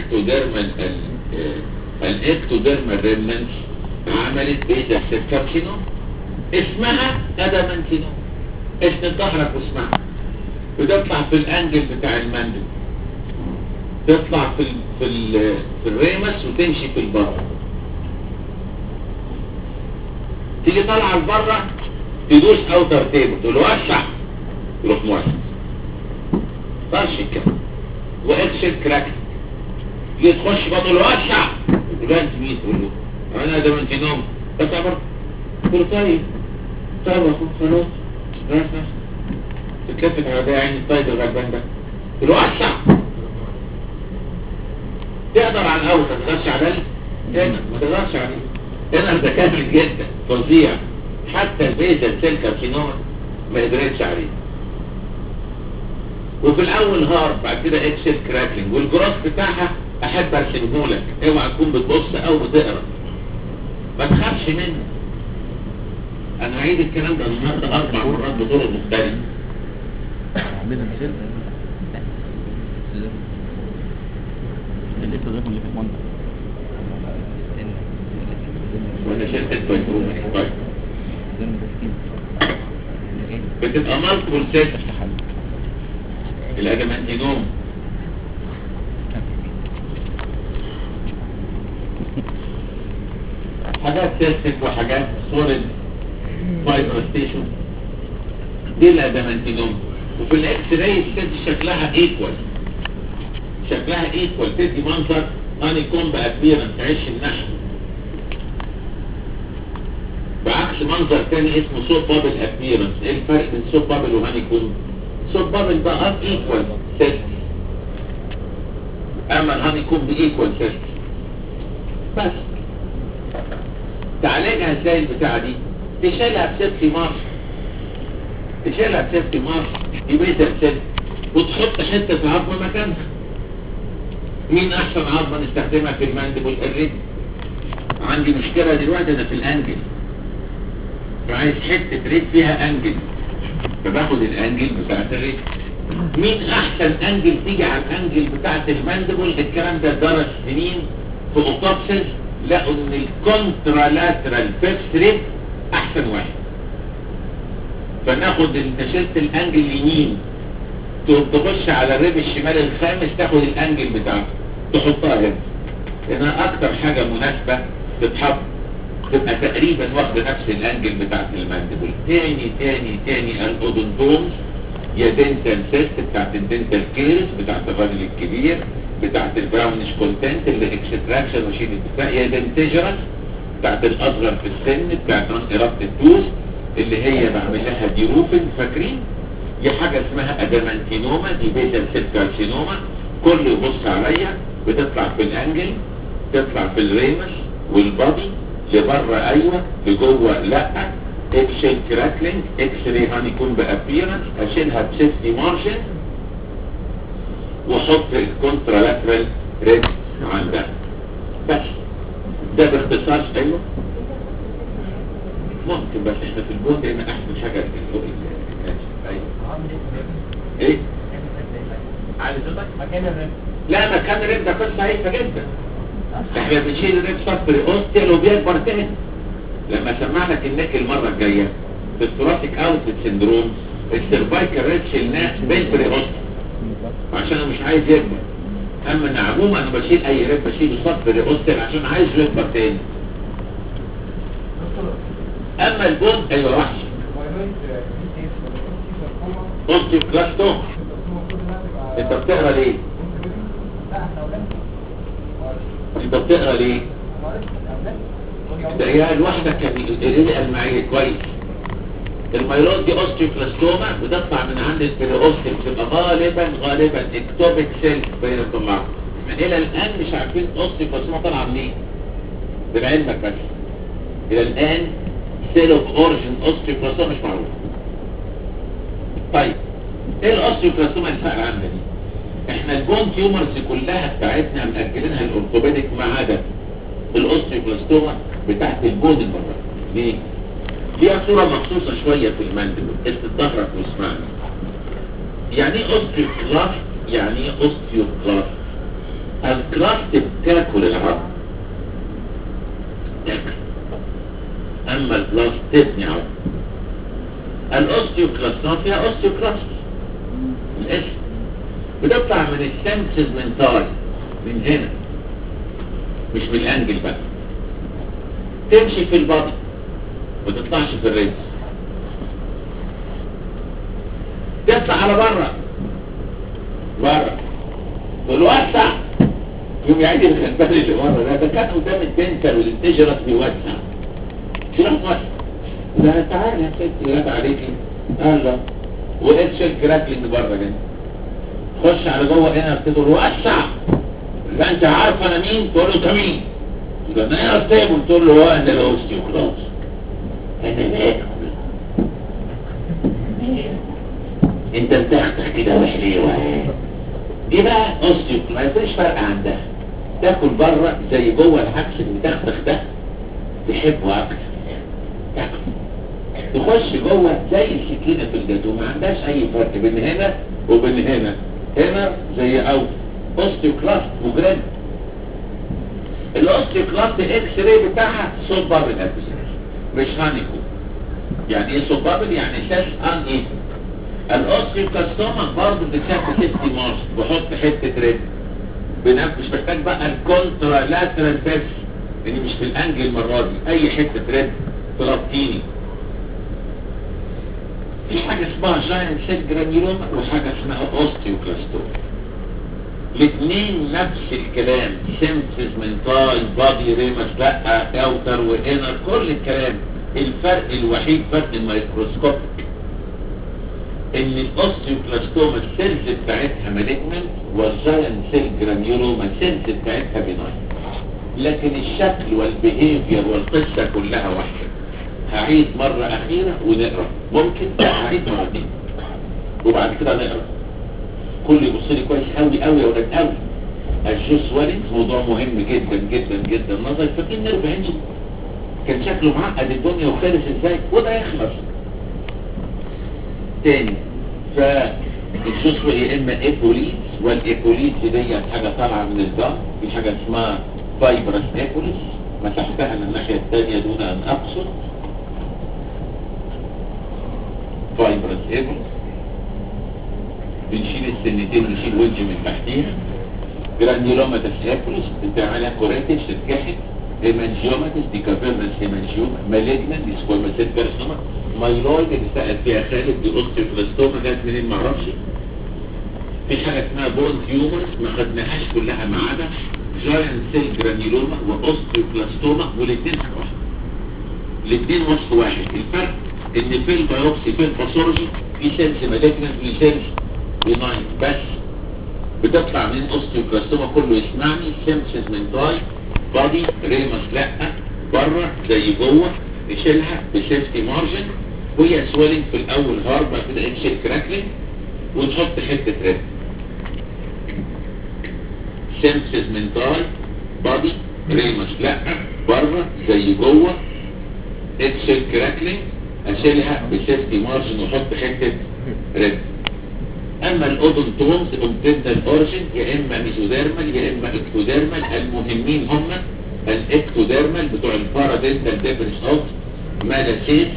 الاكتوديرمال ريمنت عملت بيزل سيل كارسينوما اسمها ادامانتينوما. اسم ظهرك واسمعها. بتطلع في الانجل بتاع المندل، تطلع في الريمس وتمشي في البر. تيجي طالعه لبره تدوس اوتر تيبل تقول وسع، تروح موسع طرش كده واكسل كراك. تيجي تخش بقى تقول وسع، تقول انت مين؟ تقول له انا ده من نوم بس عبر. تقول له طيب خلاص تتلفت على ده عين الطيب الغلبان ده. تقول له وسع، تقدر على الاول ما تقدرش على هنا، ما تقدرش عليه. هنا ده كامل جدا فظيع، حتى البيزل سيل كارسينوما ما قدرتش عليه. وفي الاول هارد، بعد كده اكسل كراكلينج، والجراس بتاعها احب ارسمه لك، اوعى تكون بتبص او بتقرا، ما تخافش منه. انا هعيد الكلام ده النهارده 4 مرات بطرق مختلفه. عندنا سيل اللي تغير اللي في المنطقه وانا شلت البيتروم. طيب بتبقى مالتيبل سيل الادامانتينوما. حاجات سيستك وحاجات سوليد فايبروستيشن، دي الادامانتينوما. وفي الاكس راي الست شكلها ايكوال، تدي منظر هاني كومب ابيرنس، عيش النحل، بعكس منظر تاني اسمه سوب بابل ابيرنس. ايه الفرق بين سوب بابل وهاني كومب؟ سوب بابل ده ان ايكوال سيست، اما الهاني كومب ايكوال سيست. بس تعالجها ازاي البتاعه دي؟ تشيلها بسيفتي مارش، يبيزل سيل، وتحط حته عظمه مكانها. مين احسن عظمه نستخدمها في المانديبل؟ الريد. عندي مشكله دلوقتي انا في الانجل، فعايز حته ريد فيها انجل، فباخد الانجل بتاعت الريد. مين احسن انجل تيجي على الانجل بتاعت المانديبل؟ الكلام ده درس سنين في اوتوبسيس، لقوا ان الكونترالاترال فيفث ريد احسن واحد. فناخد شلت الانجل اليمين، تخش على الريب الشمال الخامس، تاخد الانجل بتاعته تحطها هنا. هنا اكتر حاجة مناسبة تتحط، تبقى تقريبا واخدة نفس الانجل بتاعت المانديبل. تاني الاودونتومز، يا دنتال سيست بتاعت الدنتال كيرس بتاعت الراجل الكبير، بتاعت البراونش كونتنت اللي اكستراكشن وشيل الدفاع، يا دنتيجرس بتاعت الاصغر في السن بتاعت نون ايرابتد توز اللي هي بعمل لها ديروفن، فاكرين؟ دي حاجة اسمها ادامانتينوما، دي بيزل سيل كارسينوما. كل يبص عليا بتطلع في الانجل، تطلع في الريمس والبادي، لبره ايوه، لجوه لا. اكسل كراكلينج، اكس راي هاني كومب ابيرنس، اشيلها بسيفتي مارجن واحط الكونترالاترال ريد عندها. بس ده باختصار. ايوه ممكن، بس احنا في البوت هنا احسن حاجه فوق. ايوه ايه على صوتك مكان الرب. لا، مكان الرب ده قصه هايفه جدا. احنا بنشيل الرب صفر اوستيل وبيكبر تاني. لما اسمع لك النك المره الجايه في الثوراسيك اوتلت سندروم، السيرفايكال ريب شلناه بالبري اوستيل عشان انا مش عايز يكبر. اما ان عموما انا بشيل اي رب بشيله صفر اوستيل عشان عايز يكبر تاني. اما البون ايوه وحش اوستيو كلاستوم. انت بتقرا ليه؟ ده هي لوحدك الرئه المعيه كويس. الميلود دي اوستيو كلاستوما بتطلع من عند البريوستيل، بتبقى غالبا اكتوبيك سيل بين الضمار. الى الان مش عارفين اوستيو كلاستوما طالعه منين بالعلمك، بس الى الان سيل اوف اوريجين اوستيو كلاستوما مش معروف. طيب ايه الاوستيوكلاستوما الفقر عامله دي؟ احنا البون تيومرز كلها بتاعتنا مأجلينها الاورثوبيديك ما عدا الاوستيوكلاستوما بتاعت البون المره. ليه؟ ليها صوره مخصوصه شويه في المندل، ظهرك واسمعني. يعني ايه اوستيوكلاست؟ يعني ايه اوستيوكلاست؟ الكلاست بتاكل العظم، اما البلاست تبني عظم. الاوستيوكلاستوما فيها اوستيوكلاست الاسم، بتطلع من السنسز منتاي من هنا، مش من الانجل بقى، تمشي في البطن ما تطلعش في الرجل، تطلع على بره والوسع يوم يعيد الخنبال اللي ورا ده كان قدام الدنتال والانتجرس بيوسع، شو راح موسع؟ لا تعالى يا ستي رد عليكي الله، وقت شيل كراكلينج بره كده، خش على جوه هنا تقول وسع، لا انت عارف انا مين؟ تقول له انت مين؟ يقول انا ارتاب، تقول له هو انا الاوستيوكلاست، انا مالك انت بتاخدها كده وحليوه. دي بقى اوستيوكلاست مفيش فرق عندها، تاكل بره زي جوه، العكس اللي تاخدخ ده تحبه اكتر، تاكل تخش جوه زي السكينه في الجاتو، ما عندهاش اي فرق بين هنا وبين هنا، هنا زي اوستيوكلاست مجرد. الاوستيوكلاست الاكس راي بتاعها صوت بابل ابيسيس مش هانيكو. يعني ايه صوت بابل؟ يعني ساس ان ايه. الاوستيوكلاستوما برضه بتتشاف سيفتي مارش، بحط حته ريد مش محتاج بقى الكونترا لاترال بس، يعني مش في الانجل المره دي، اي حته ريد تغطيني. في حاجه اسمها جاينت سيل جرانيولوما وحاجه اسمها اوستيوكلاستوما، الاثنين نفس الكلام، سيمفيز منتاي بادي ريمس لا اوتر وانر كل الكلام. الفرق الوحيد فرق الميكروسكوبيك، ان الاوستيوكلاستوما السيلز بتاعتها مالجمنت والجاينت سيل جرانيولوما السيلز بتاعتها بيناين، لكن الشكل والبيهيفير والقصه كلها واحده. هعيد مرة أخيرة ونقرأ، ممكن هعيد مرتين وبعد كده نقرأ. كل يبص لي كويس قوي قوي يا ولاد قوي. الجوس والينز موضوع مهم جدا جدا جدا، نظري فاكرين نرفع هنجي كان شكله معقد الدنيا وخالص ازاي، وده يخلص تاني. فالجوس يا اما ايبوليت، والايبوليت دي حاجة طالعة من الدم، في حاجة اسمها فايبرس ايبوليس مسحتها من الناحية الثانية دون ان اقصد. فايبرس ايبوليس بنشيل السنتين ونشيل وجه من تحتيها. جرانيولوماتس ايبوليس بتعملها كوريتش تتكحت. هيمانجيوماتس دي كافيرنس هيمانجيوما. مالجنان دي سكوماتيت كارسوما. مايلويد اللي سأل فيها خالد دي اوستيوكلاستوما، جات منين معرفش. في حاجة اسمها بون تيومرز ما خدناهاش كلها ما عدا جاينت سيل جرانيولوما واوستيوكلاستوما، والاثنين حاجة واحدة، الاثنين وصف واحد. الفرق ان في البيوبسي في الباثولوجي في سيلز مالجنان في سيلز بيناين، بس بتطلع من اوستيوكلاستوما كله يسمعني سيمسز منتاي بادي ريمس لا بره زي جوه، نشيلها بسيفتي مارجن، وهي سويلنج في الاول هارد بعد كده نشيل كراكلينج ونحط حته ريد. سيمسز منتاي بادي ريمس لا بره زي جوه، اكسل كراكلينج اشيلها بسيفتي مارجن واحط حته ريد. اما الاودونتومز اوبتنتال اوريجين يا اما ميزوديرمال يا اما اكتوديرمال، المهمين هم الاكتوديرمال بتوع البارادنتال ديبريس اوف مالاسيس.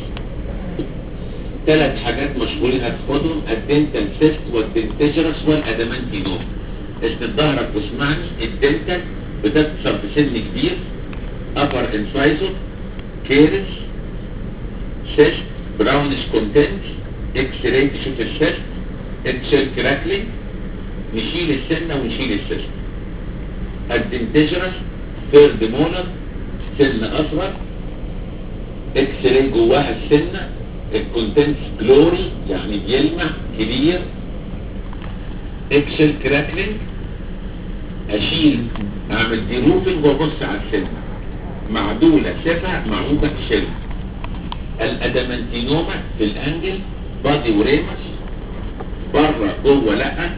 ثلاث حاجات مشهورين هتاخدهم، الدنتال سيست والدنتجرس والادامانتينوم. اسم ظهرك واسمعني، الدنتال بتكسر في سن كبير، ابر انسايزر كيرس سيست براونش كونتنت، اكس راي تشوف السيست، اكسل كراكلينج نشيل السنه ونشيل السيست. الدنتجرس ثيرد مولر سن اصغر، اكس راي جواها السنه، الكونتنتس جلوري يعني بيلمع كبير. اكسل كراكلينج اشيل اعمل دي روفنج وابص على السنه معدوله سفه معوجه شل. الادامانتينوما في الانجل بادي وريمس بره جوه لا.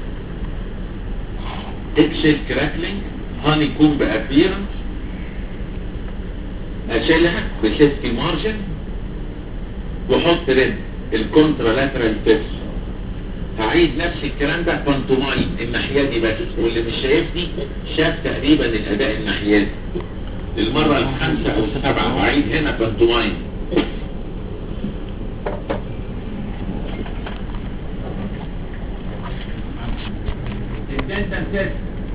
اكشل كراكلينج، هاني كومب ابيرنس، اشيلها بسيفتي مارجن وحط ريد الكونترا لاترال بيبس. هعيد نفس الكلام ده بانتوماين الناحيه دي بس، واللي مش شايفني شاف تقريبا الاداء الناحيه دي للمره الخامسه او السابعه. هعيد هنا بانتوماين. الدنتال تيست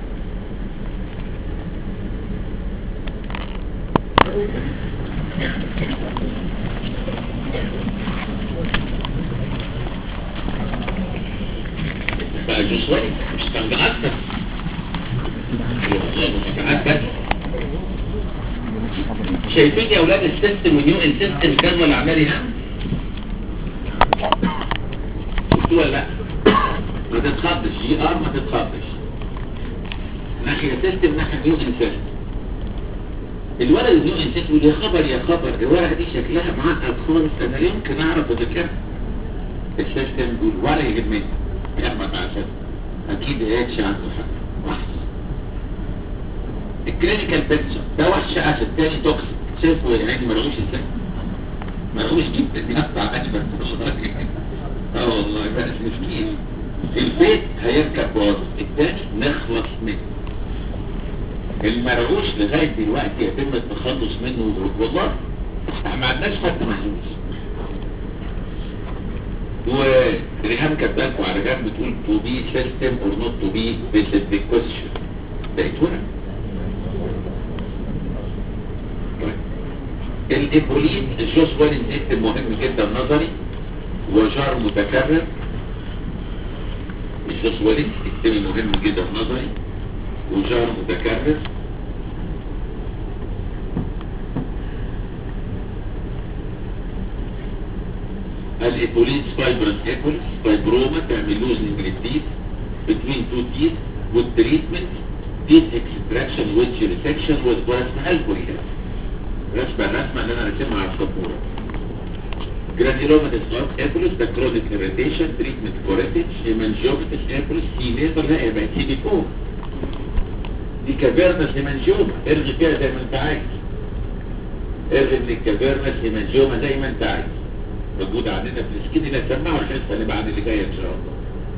بقى جسواني مش تنجعات بس، تنجعات بس. شايفين يا اولاد السيستم ونيو سيستم جدول عملي ها؟ شفتوه ولا لا؟ ما تتخضش جي ار، ما تتخضش. ناحيه سيستم ناحيه نيو سيستم. الولد النيو سيستم يقول يا خبر يا خبر الورقه دي شكلها معقد خالص، انا يمكن اعرف اذاكرها. السيستم يقول ولا يهمني يحمد على السيستم، اكيد هيكش عنده حاجه وحش. الكلينيكال بيكتشر ده وحش اسد تاني توكسيك. شايفوا يا عيني مرعوش ازاي؟ مرعوش جدا، يقطع اشبه بشطارتك. والله بقى مسكين. البيت هيركب باظ، التاني نخلص منه. المرعوش لغايه دلوقتي يتم التخلص منه والله ما عندناش حد محزوز. وريهام كاتبالكوا على جنب بتقول تو بي سيستم اور نوت تو بي بيسيستم كويستشن. بقت ورق. الإيبولين الجوسوالين سيستم مهم جدا نظري وجار متكرر. الجوسوالين سيستم مهم جدا نظري وجار متكرر. الإيبولين فايبرس إيبولس فايبروما تعمل لوزنج للتيث between two teeth والتريتمنت teeth extraction which resection ورسمها لكم كده. الرسمة اللي انا رسمها على السبورة. جرانيلوماتس اوف ايبولس ده كرونيك irritation تريتمنت كوريتش. هيمانجيوماتس ايبولس سي نيفر لا يبقى سي بي 4. دي كافيرنس هيمانجيوما ارغي فيها زي ما انت عايز. ارغي من الكافيرنس هيمانجيوما زي ما انت عايز. موجودة عندنا في السكين اللي هتسمعه الحصة اللي بعد اللي جاية ان شاء الله.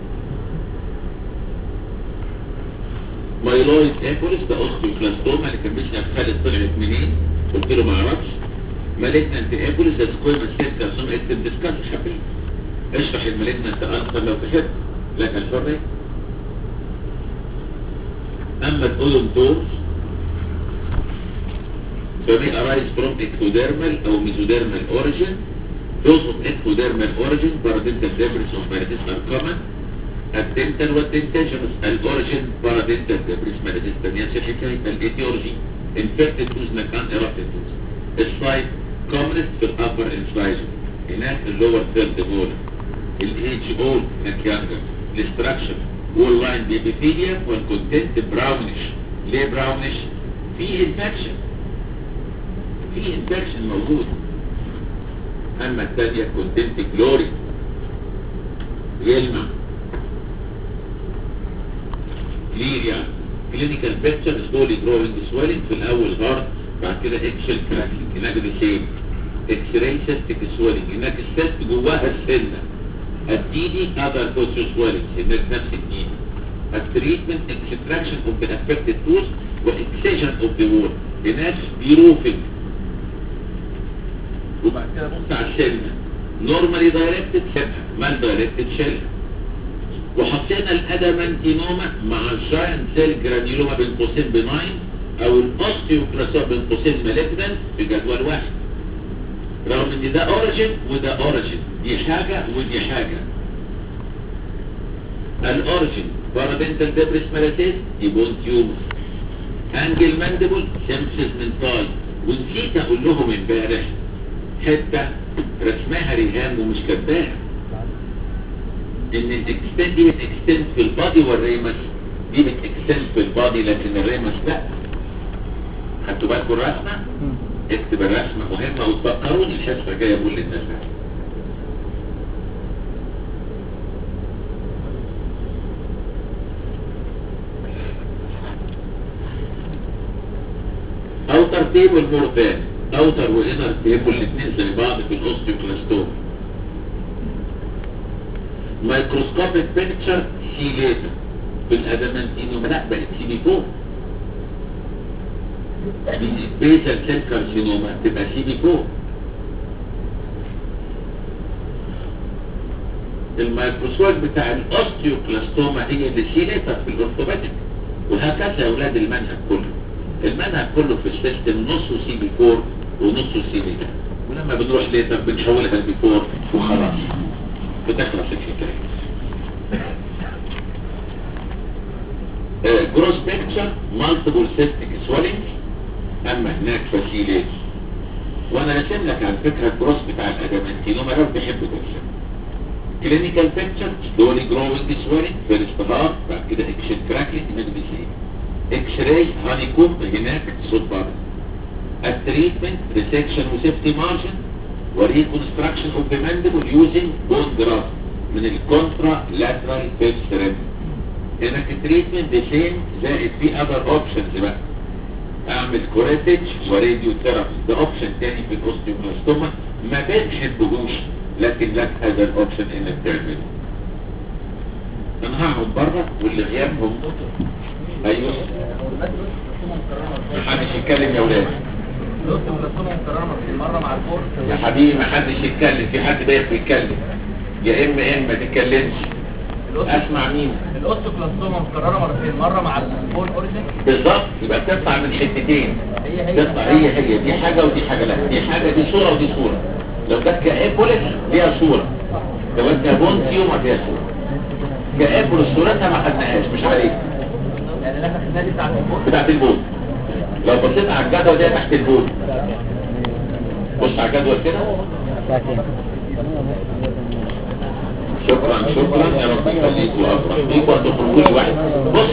مايلويد ايبولس ده اوستيوكلاستوما اللي كان بيسأل خالد طلعت منين؟ قلت له ما اعرفش. مالجنانت ايبولس ده سكويما سيل كارسوما اكتب ديسكاس يا حبيبي. اشرح المالجنانت اكتر لو تحب لك الحرية. اما الاودونتوز فمي ارايز فروم اكتوديرمال او ميزوديرمال اوريجين. those of ectodermal origin paradental debris of meritus are common. الدنتال والدنتاجنس الاوريجين paradental debris meritus نفس الحكاية. الايديولوجي infected tooth مكان erupted tooth. السايت commonest في الupper incisor هناك اللور third molar. الage old هناك younger. الاستراكشر wall line epithelium والcontent brownish. ليه brownish؟ في infection موجود. اما الثانية كونتنت جلوري يلمع كليريا. كلينيكال بيكتشر سلولي جروينج سويلنج في الاول هارد بعد كده اكشل كراكلينج. هناك الشيب اكس راي سيستيك سويلنج. هناك السيست جواها السنه. الديدي اذر كوتش سويلنج هناك نفس الديدي. التريتمنت اكستراكشن اوف ذا افكتد توث واكسجن اوف ذا وول. هناك بيروفنج. وبعد كده بص على السنة نورمالي دايركتد سيبها، مال دايركتد شيلها. وحطينا الادامانتينوما مع الجاينت سيل جرانيولوما بين قوسين بناين او الاوستيوكلاسوما بين قوسين مالجنانت في جدول واحد. رغم ان ده اوريجين وده اوريجين، دي حاجة ودي حاجة. الاوريجين بارادنتال ديبريس مالاتيز دي بون تيومر. انجل مانديبل سيمسيس منتاي. ونسيت اقول لهم امبارح حتة رسمها ريهام ومش كاتباها ان الاكستنت دي بتكستنت في البادي والريمس. دي بتكستنت في البادي لكن الريمس لا. خدتوا بالكم الرسمة؟ اكتب الرسمة مهمة وتفكروني الحصة الجاية اقول للناس. تيبل مورفان، اوتر وانر تيبل الاثنين زي بعض في الاوستيوكلاستوم. مايكروسكوبيك بيكتشر سي ليتر في الادامنتينوما، لا بقت سي بي 4. بيزل سيل كارسينوما تبقى سي بي 4. الميكروسكوب بتاع الاوستيوكلاستوما هي اللي سي ليتر في الاورثوبيديك. وهكذا يا اولاد المنهج كله. المنهج كله في السيستم نصه سي بي 4 ونصه سي ليتر، ولما بنروح ليتر بنحولها لبي 4 وخلاص بتخلص الحكايه. جروس بيكتشر مالتيبل سيستيك سويلنج، اما هناك فاسيليت. وانا راسم لك على فكره الجروس بتاع الادامنتينوما لو تحب ترسم. كلينيكال بيكتشر دولي جروينج سويلنج فيرست هارت، بعد كده اكشن كراكلينج من بي سي. اكس راي هاني كومب هناك صوت بره. التريتمنت ريسكشن وسيفتي مارجن وريكونستراكشن اوف ذا مانديبل يوزنج بون جراف من الكونترا لاترال بيب سيرم. هناك التريتمنت دي سيم زائد في اذر اوبشنز بقى. اعمل كوريتج وراديو ثيرابي، ده اوبشن تاني في الاوستيوكلاستوما ما بنحبهوش، لكن لك هذا الاوبشن انك تعمله. انا هقعد بره واللي غيابهم ايوه محدش يتكلم يا ولاد. الاوستيوكلاستوما مكرره مره مع البور. يا حبيبي محدش يتكلم، في حد دايخ يتكلم. يا اما ما تتكلمش. اسمع مين؟ الاوستيوكلاستوما مكرره مرتين، مره مع البون اوريجين. بالظبط، يبقى بتطلع من حتتين. هي تطلع هي دي حاجه ودي حاجه، لا دي حاجه دي صوره ودي صوره. لو جت كابوليس ليها صوره، لو جت كابون تيوما فيها صوره. كابوليس صورتها ما خدناهاش، مش عليك. يعني اللي احنا خدناها دي بتاعت البون. بتاعت البون. لو بصيت على الجدول ده تحت البون، بص على الجدول كده. شكرا يا رب يخليك وافرح بيك وتخرجوا لي واحد. بص